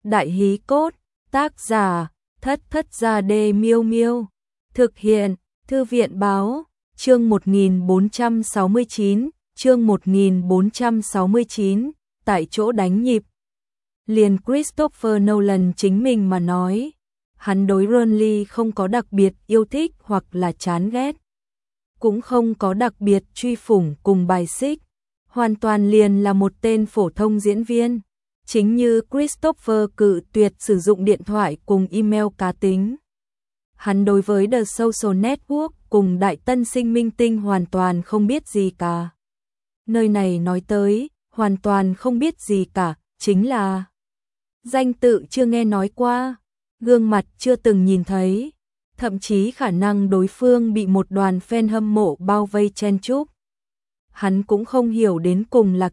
Đại hí cốt, tác giả, Thất Thất Gia Đê Miêu Miêu. Thực hiện, Thư viện báo, chương 1469, chương 1469, tại chỗ đánh nhịp. Liền Christopher Nolan chính mình mà nói, hắn đối Burnley không có đặc biệt yêu thích hoặc là chán ghét, cũng không có đặc biệt truy phủng cùng bài xích, hoàn toàn liền là một tên phổ thông diễn viên. Chính như Christopher cự tuyệt sử dụng điện thoại cùng email cá tính. Hắn đối với The Social Network cùng Đại Tân Sinh Minh Tinh hoàn toàn không biết gì cả. Nơi này nói tới, hoàn toàn không biết gì cả, chính là danh tự chưa nghe nói qua, gương mặt chưa từng nhìn thấy, thậm chí khả năng đối phương bị một đoàn fan hâm mộ bao vây chen chúc. Hắn cũng không hiểu đến cùng là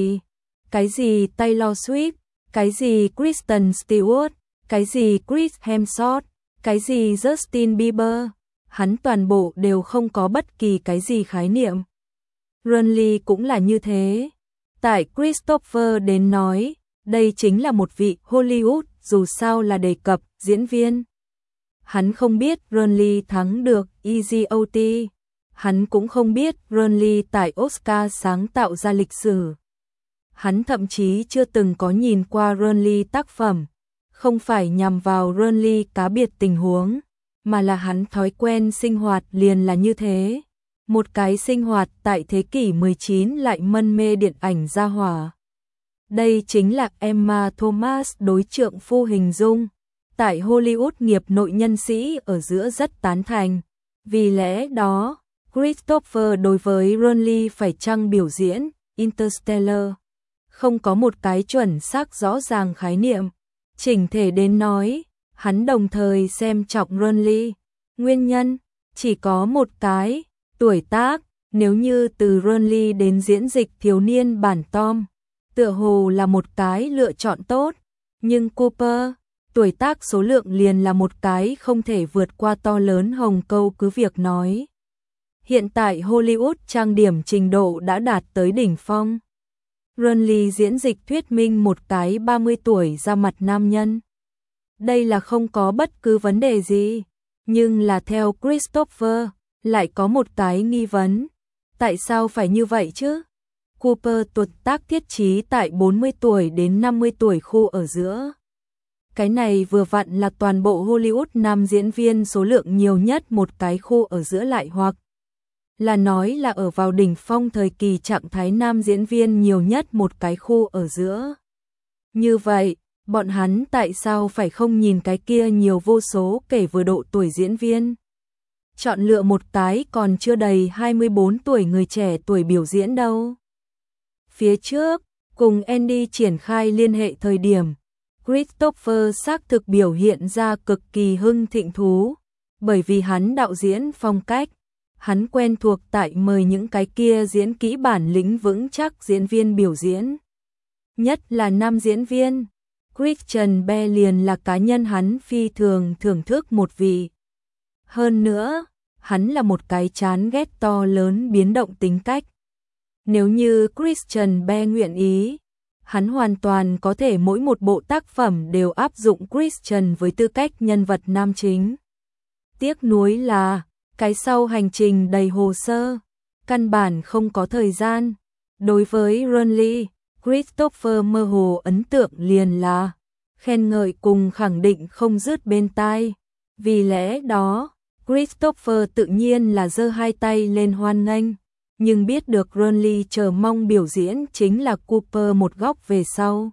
cái gì Taylor Swift, cái gì Kristen Stewart, cái gì Chris Hemsworth, cái gì Justin Bieber, hắn toàn bộ đều không có bất kỳ cái gì khái niệm. Burnley cũng là như thế. Tại Christopher đến nói, đây chính là một vị Hollywood, dù sao là đề cập diễn viên. Hắn không biết Burnley thắng được EGOT, hắn cũng không biết Burnley tại Oscar sáng tạo ra lịch sử. Hắn thậm chí chưa từng có nhìn qua Burnley tác phẩm, không phải nhằm vào Burnley cá biệt tình huống, mà là hắn thói quen sinh hoạt liền là như thế. Một cái sinh hoạt tại thế kỷ 19 lại mân mê điện ảnh gia hỏa. Đây chính là Emma Thomas đối trượng phu hình dung. Tại Hollywood nghiệp nội nhân sĩ ở giữa rất tán thành. Vì lẽ đó, Christopher đối với Burnley phải chăng biểu diễn Interstellar không có một cái chuẩn xác rõ ràng khái niệm. Chỉnh thể đến nói, hắn đồng thời xem trọng Burnley. Nguyên nhân chỉ có một cái, tuổi tác. Nếu như từ Burnley đến diễn dịch thiếu niên bản Tom, tựa hồ là một cái lựa chọn tốt, nhưng Cooper, tuổi tác số lượng liền là một cái không thể vượt qua to lớn hồng câu. Cứ việc nói hiện tại Hollywood trang điểm trình độ đã đạt tới đỉnh phong, Burnley diễn dịch thuyết minh một cái 30 tuổi ra mặt nam nhân. Đây là không có bất cứ vấn đề gì, nhưng là theo Christopher, lại có một cái nghi vấn. Tại sao phải như vậy chứ? Cooper tuổi tác thiết trí tại 40 tuổi đến 50 tuổi khu ở giữa. Cái này vừa vặn là toàn bộ Hollywood nam diễn viên số lượng nhiều nhất một cái khu ở giữa, lại hoặc là nói là ở vào đỉnh phong thời kỳ trạng thái nam diễn viên nhiều nhất một cái khu ở giữa. Như vậy, bọn hắn tại sao phải không nhìn cái kia nhiều vô số kể vừa độ tuổi diễn viên? Chọn lựa một cái còn chưa đầy 24 tuổi người trẻ tuổi biểu diễn đâu? Phía trước, cùng Andy triển khai liên hệ thời điểm, Christopher xác thực biểu hiện ra cực kỳ hưng thịnh thú, bởi vì hắn đạo diễn phong cách, hắn quen thuộc tại mời những cái kia diễn kỹ bản lĩnh vững chắc diễn viên biểu diễn. Nhất là nam diễn viên, Christian Bale liền là cá nhân hắn phi thường thưởng thức một vị. Hơn nữa, hắn là một cái chán ghét to lớn biến động tính cách. Nếu như Christian Bale nguyện ý, hắn hoàn toàn có thể mỗi một bộ tác phẩm đều áp dụng Christian với tư cách nhân vật nam chính. Tiếc nuối là, cái sau hành trình đầy hồ sơ, căn bản không có thời gian. Đối với Burnley, Christopher mơ hồ ấn tượng liền là khen ngợi cùng khẳng định không dứt bên tai. Vì lẽ đó, Christopher tự nhiên là giơ hai tay lên hoan nghênh, nhưng biết được Burnley chờ mong biểu diễn chính là Cooper một góc về sau.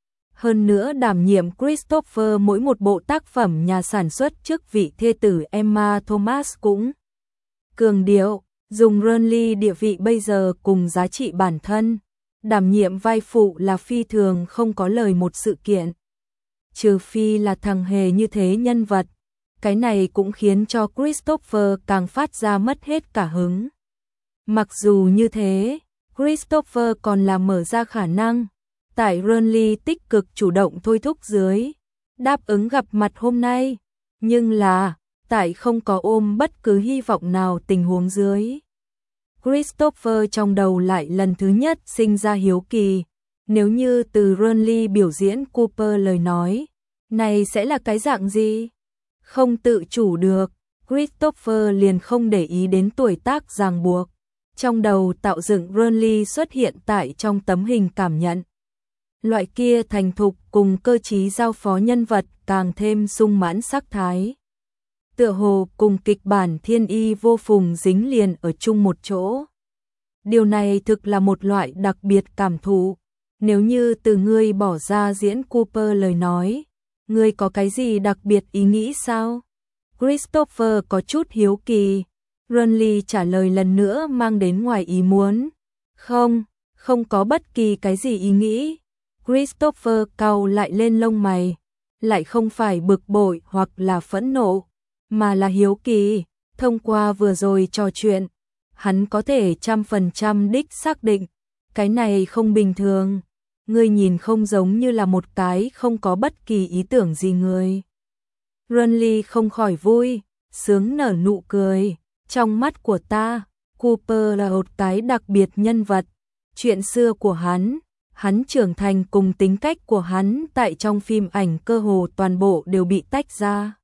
Hơn nữa đảm nhiệm Christopher mỗi một bộ tác phẩm nhà sản xuất chức vị thê tử Emma Thomas cũng cường điệu, dùng Burnley địa vị bây giờ cùng giá trị bản thân, đảm nhiệm vai phụ là phi thường không có lời một sự kiện. Trừ phi là thằng hề như thế nhân vật, cái này cũng khiến cho Christopher càng phát ra mất hết cả hứng. Mặc dù như thế, Christopher còn là mở ra khả năng, tại Burnley tích cực chủ động thôi thúc dưới, đáp ứng gặp mặt hôm nay, nhưng là, tại không có ôm bất cứ hy vọng nào tình huống dưới. Christopher trong đầu lại lần thứ nhất sinh ra hiếu kỳ, Nếu như từ Burnley biểu diễn Cooper lời nói, này sẽ là cái dạng gì? Không tự chủ được, Christopher liền không để ý đến tuổi tác ràng buộc. Trong đầu tạo dựng Burnley xuất hiện tại trong tấm hình cảm nhận. Loại kia thành thục cùng cơ trí giao phó nhân vật càng thêm sung mãn sắc thái. Tựa hồ cùng kịch bản thiên y vô phùng dính liền ở chung một chỗ. Điều này thực là một loại đặc biệt cảm thụ. Nếu như từ ngươi bỏ ra diễn Cooper lời nói, ngươi có cái gì đặc biệt ý nghĩ sao? Christopher có chút hiếu kỳ. Burnley trả lời lần nữa mang đến ngoài ý muốn. Không có bất kỳ cái gì ý nghĩ. Christopher cau lại lên lông mày, lại không phải bực bội hoặc là phẫn nộ, mà là hiếu kỳ. Thông qua vừa rồi trò chuyện, hắn có thể 100% đích xác định, cái này không bình thường. Ngươi nhìn không giống như là một cái không có bất kỳ ý tưởng gì người. Burnley không khỏi vui, sướng nở nụ cười. Trong mắt của ta, Cooper là một cái đặc biệt nhân vật. Chuyện xưa của hắn trưởng thành cùng tính cách của hắn tại trong phim ảnh cơ hồ toàn bộ đều bị tách ra.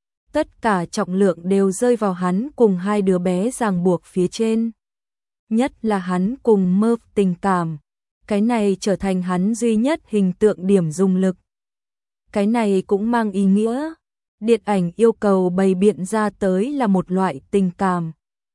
Tất cả trọng lượng đều rơi vào hắn cùng hai đứa bé ràng buộc phía trên. Nhất là hắn cùng Murph tình cảm. Cái này trở thành hắn duy nhất hình tượng điểm dùng lực. Cái này cũng mang ý nghĩa. Điện ảnh yêu cầu bày biện ra tới là một loại tình cảm,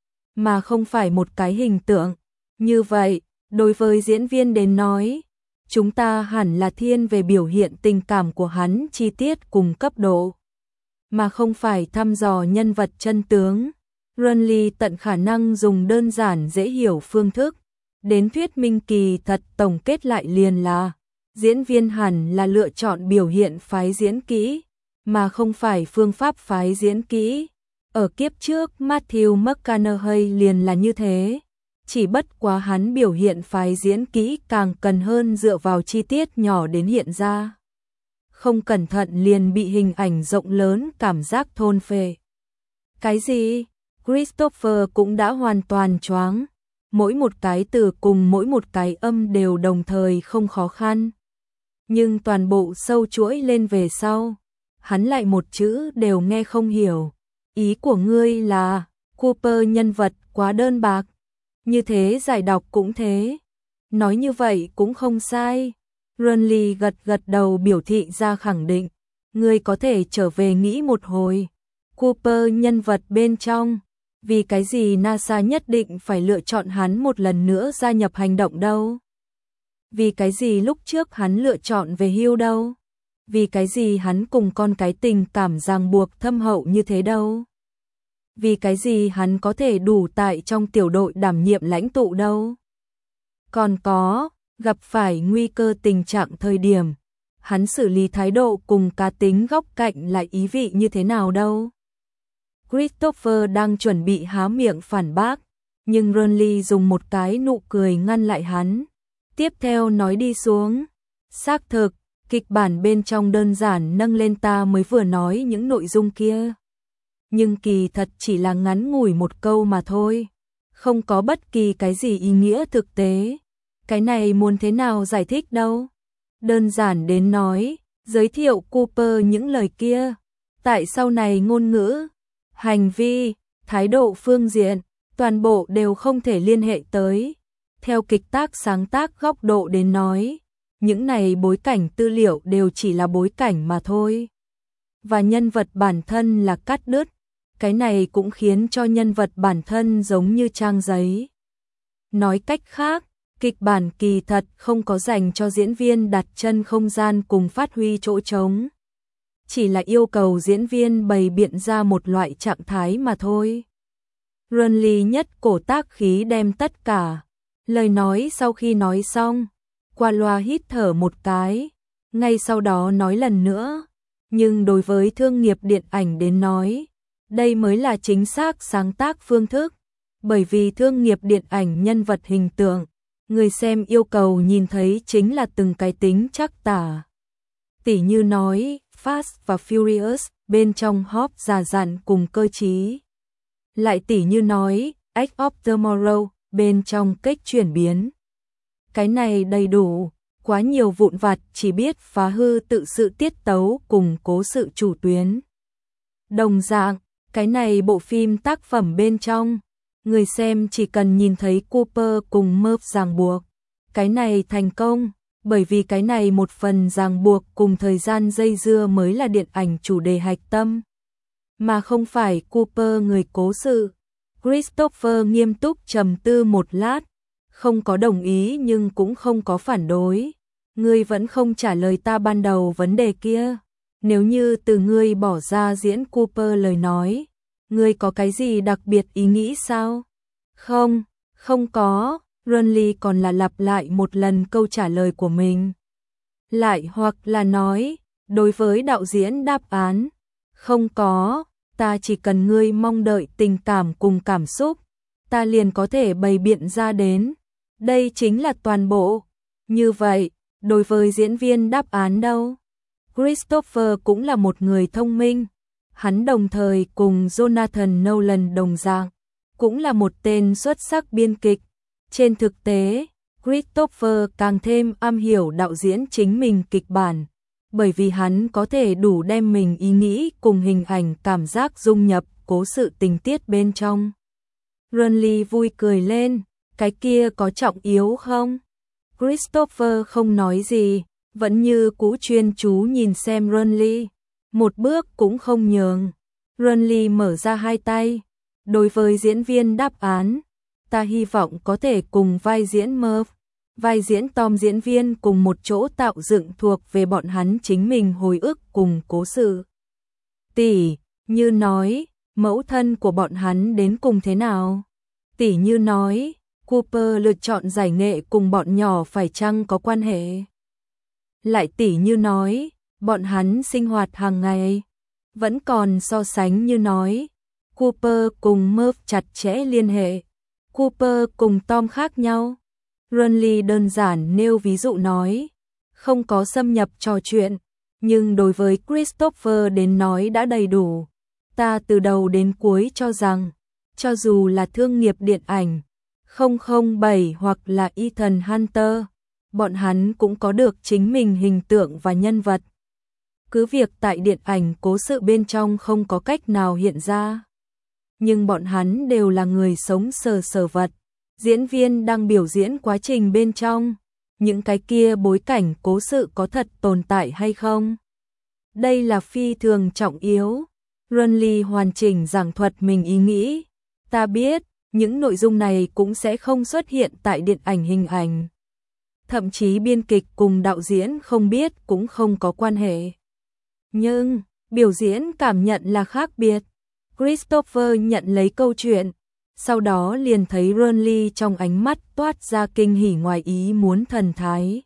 mà không phải một cái hình tượng. Như vậy, đối với diễn viên đến nói, chúng ta hẳn là thiên về biểu hiện tình cảm của hắn chi tiết cùng cấp độ, mà không phải thăm dò nhân vật chân tướng. Burnley tận khả năng dùng đơn giản dễ hiểu phương thức đến thuyết minh, kỳ thật tổng kết lại liền là diễn viên hẳn là lựa chọn biểu hiện phái diễn kỹ, mà không phải phương pháp phái diễn kỹ. Ở kiếp trước Matthew McConaughey liền là như thế, chỉ bất quá hắn biểu hiện phái diễn kỹ càng cần hơn dựa vào chi tiết nhỏ đến hiện ra. Không cẩn thận liền bị hình ảnh rộng lớn cảm giác thôn phệ. Cái gì? Christopher cũng đã hoàn toàn choáng. Mỗi một cái từ cùng mỗi một cái âm đều đồng thời không khó khăn. Nhưng toàn bộ sâu chuỗi lên về sau, hắn lại một chữ đều nghe không hiểu. Ý của ngươi là Cooper nhân vật quá đơn bạc. Như thế giải đọc cũng thế. Nói như vậy cũng không sai. Burnley gật gật đầu biểu thị ra khẳng định. Ngươi có thể trở về nghĩ một hồi. Cooper nhân vật bên trong. Vì cái gì NASA nhất định phải lựa chọn hắn một lần nữa gia nhập hành động đâu? Vì cái gì lúc trước hắn lựa chọn về hưu đâu? Vì cái gì hắn cùng con cái tình cảm ràng buộc thâm hậu như thế đâu? Vì cái gì hắn có thể đủ tại trong tiểu đội đảm nhiệm lãnh tụ đâu? Còn có, gặp phải nguy cơ tình trạng thời điểm, hắn xử lý thái độ cùng cá tính góc cạnh lại ý vị như thế nào đâu? Christopher đang chuẩn bị há miệng phản bác, nhưng Burnley dùng một cái nụ cười ngăn lại hắn. Tiếp theo nói đi xuống. Xác thực, kịch bản bên trong đơn giản nâng lên ta mới vừa nói những nội dung kia. Nhưng kỳ thật chỉ là ngắn ngủi một câu mà thôi. Không có bất kỳ cái gì ý nghĩa thực tế. Cái này muốn thế nào giải thích đâu. Đơn giản đến nói, giới thiệu Cooper những lời kia. Tại sau này ngôn ngữ, hành vi, thái độ phương diện, toàn bộ đều không thể liên hệ tới. Theo kịch tác sáng tác góc độ đến nói, những này bối cảnh tư liệu đều chỉ là bối cảnh mà thôi. Và nhân vật bản thân là cắt đứt, cái này cũng khiến cho nhân vật bản thân giống như trang giấy. Nói cách khác, kịch bản kỳ thật không có dành cho diễn viên đặt chân không gian cùng phát huy chỗ trống. Chỉ là yêu cầu diễn viên bày biện ra một loại trạng thái mà thôi. Burnley nhất cổ tác khí đem tất cả lời nói sau khi nói xong, qua loa hít thở một cái, ngay sau đó nói lần nữa. Nhưng đối với thương nghiệp điện ảnh đến nói, đây mới là chính xác sáng tác phương thức, bởi vì thương nghiệp điện ảnh nhân vật hình tượng, người xem yêu cầu nhìn thấy chính là từng cái tính chắc tả. Tỉ như nói, Fast và Furious, bên trong Hop già dặn cùng cơ trí. Lại tỉ như nói, Edge of Tomorrow, bên trong cách chuyển biến. Cái này đầy đủ, quá nhiều vụn vặt chỉ biết phá hư tự sự tiết tấu cùng cố sự chủ tuyến. Đồng dạng, cái này bộ phim tác phẩm bên trong, người xem chỉ cần nhìn thấy Cooper cùng Murph ràng buộc. Cái này thành công, bởi vì cái này một phần ràng buộc cùng thời gian dây dưa mới là điện ảnh chủ đề hạch tâm, mà không phải Cooper người cố sự. Christopher nghiêm túc trầm tư một lát, không có đồng ý nhưng cũng không có phản đối. Ngươi vẫn không trả lời ta ban đầu vấn đề kia. Nếu như từ ngươi bỏ ra diễn Cooper lời nói, ngươi có cái gì đặc biệt ý nghĩ sao? Không, không có. Ronly còn là lặp lại một lần câu trả lời của mình. Lại hoặc là nói, đối với đạo diễn đáp án, không có, ta chỉ cần ngươi mong đợi tình cảm cùng cảm xúc, ta liền có thể bày biện ra đến. Đây chính là toàn bộ. Như vậy, đối với diễn viên đáp án đâu? Christopher cũng là một người thông minh. Hắn đồng thời cùng Jonathan Nolan đồng dạng, cũng là một tên xuất sắc biên kịch. Trên thực tế, Christopher càng thêm am hiểu đạo diễn chính mình kịch bản, bởi vì hắn có thể đủ đem mình ý nghĩ cùng hình ảnh cảm giác dung nhập cố sự tình tiết bên trong. Ronly vui cười lên, cái kia có trọng yếu không? Christopher không nói gì, vẫn như cũ chuyên chú nhìn xem Ronly, một bước cũng không nhường. Ronly mở ra hai tay, đối với diễn viên đáp án, ta hy vọng có thể cùng vai diễn Murph, vai diễn Tom diễn viên cùng một chỗ tạo dựng thuộc về bọn hắn chính mình hồi ức cùng cố sự. Tỷ như nói, mẫu thân của bọn hắn đến cùng thế nào? Tỷ như nói, Cooper lựa chọn giải nghệ cùng bọn nhỏ phải chăng có quan hệ? Lại tỷ như nói, bọn hắn sinh hoạt hàng ngày, vẫn còn so sánh như nói, Cooper cùng Murph chặt chẽ liên hệ, Cooper cùng Tom khác nhau. Ronly đơn giản nêu ví dụ nói, không có xâm nhập trò chuyện, nhưng đối với Christopher đến nói đã đầy đủ. Ta từ đầu đến cuối cho rằng, cho dù là thương nghiệp điện ảnh 007 hoặc là Ethan Hunter, bọn hắn cũng có được chính mình hình tượng và nhân vật. Cứ việc tại điện ảnh cố sự bên trong không có cách nào hiện ra, nhưng bọn hắn đều là người sống sờ vật. Diễn viên đang biểu diễn quá trình bên trong, những cái kia bối cảnh cố sự có thật tồn tại hay không? Đây là phi thường trọng yếu. Ronly hoàn chỉnh giảng thuật mình ý nghĩ. Ta biết, những nội dung này cũng sẽ không xuất hiện tại điện ảnh hình ảnh. Thậm chí biên kịch cùng đạo diễn không biết cũng không có quan hệ. Nhưng, biểu diễn cảm nhận là khác biệt. Christopher nhận lấy câu chuyện, sau đó liền thấy Ronly trong ánh mắt toát ra kinh hỉ ngoài ý muốn thần thái.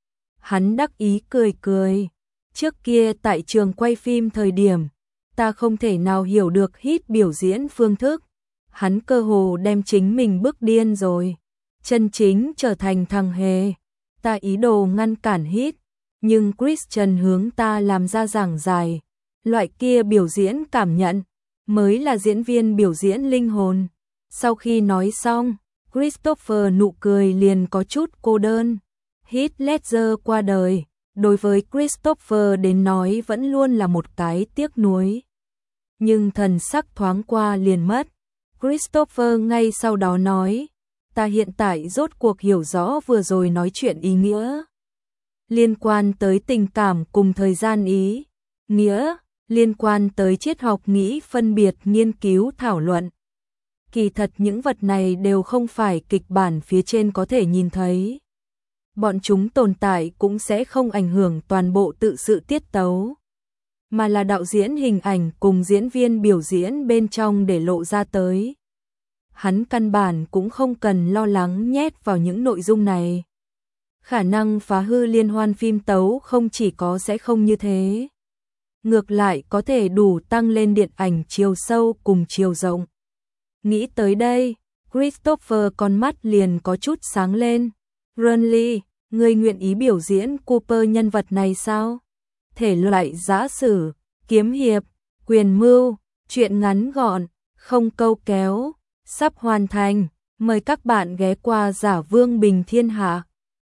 Hắn đắc ý cười cười. Trước kia tại trường quay phim thời điểm, ta không thể nào hiểu được hít biểu diễn phương thức. Hắn cơ hồ đem chính mình bức điên rồi. Chân chính trở thành thằng hề. Ta ý đồ ngăn cản hít, nhưng Christian hướng ta làm ra giảng giải. Loại kia biểu diễn cảm nhận, mới là diễn viên biểu diễn linh hồn. Sau khi nói xong, Christopher nụ cười liền có chút cô đơn. Heath Ledger qua đời, đối với Christopher đến nói vẫn luôn là một cái tiếc nuối. Nhưng thần sắc thoáng qua liền mất. Christopher ngay sau đó nói, ta hiện tại rốt cuộc hiểu rõ vừa rồi nói chuyện ý nghĩa. Liên quan tới tình cảm cùng thời gian ý nghĩa, liên quan tới triết học nghĩ phân biệt nghiên cứu thảo luận. Kỳ thật những vật này đều không phải kịch bản phía trên có thể nhìn thấy. Bọn chúng tồn tại cũng sẽ không ảnh hưởng toàn bộ tự sự tiết tấu, mà là đạo diễn hình ảnh cùng diễn viên biểu diễn bên trong để lộ ra tới. Hắn căn bản cũng không cần lo lắng nhét vào những nội dung này. Khả năng phá hư liên hoan phim tấu không chỉ có sẽ không như thế. Ngược lại có thể đủ tăng lên điện ảnh chiều sâu cùng chiều rộng. Nghĩ tới đây, Christopher con mắt liền có chút sáng lên. Ronly, ngươi nguyện ý biểu diễn Cooper nhân vật này sao? Thể loại giã sử, kiếm hiệp, quyền mưu, truyện ngắn gọn, không câu kéo, sắp hoàn thành. Mời các bạn ghé qua Giả Vương Bình Thiên Hạ.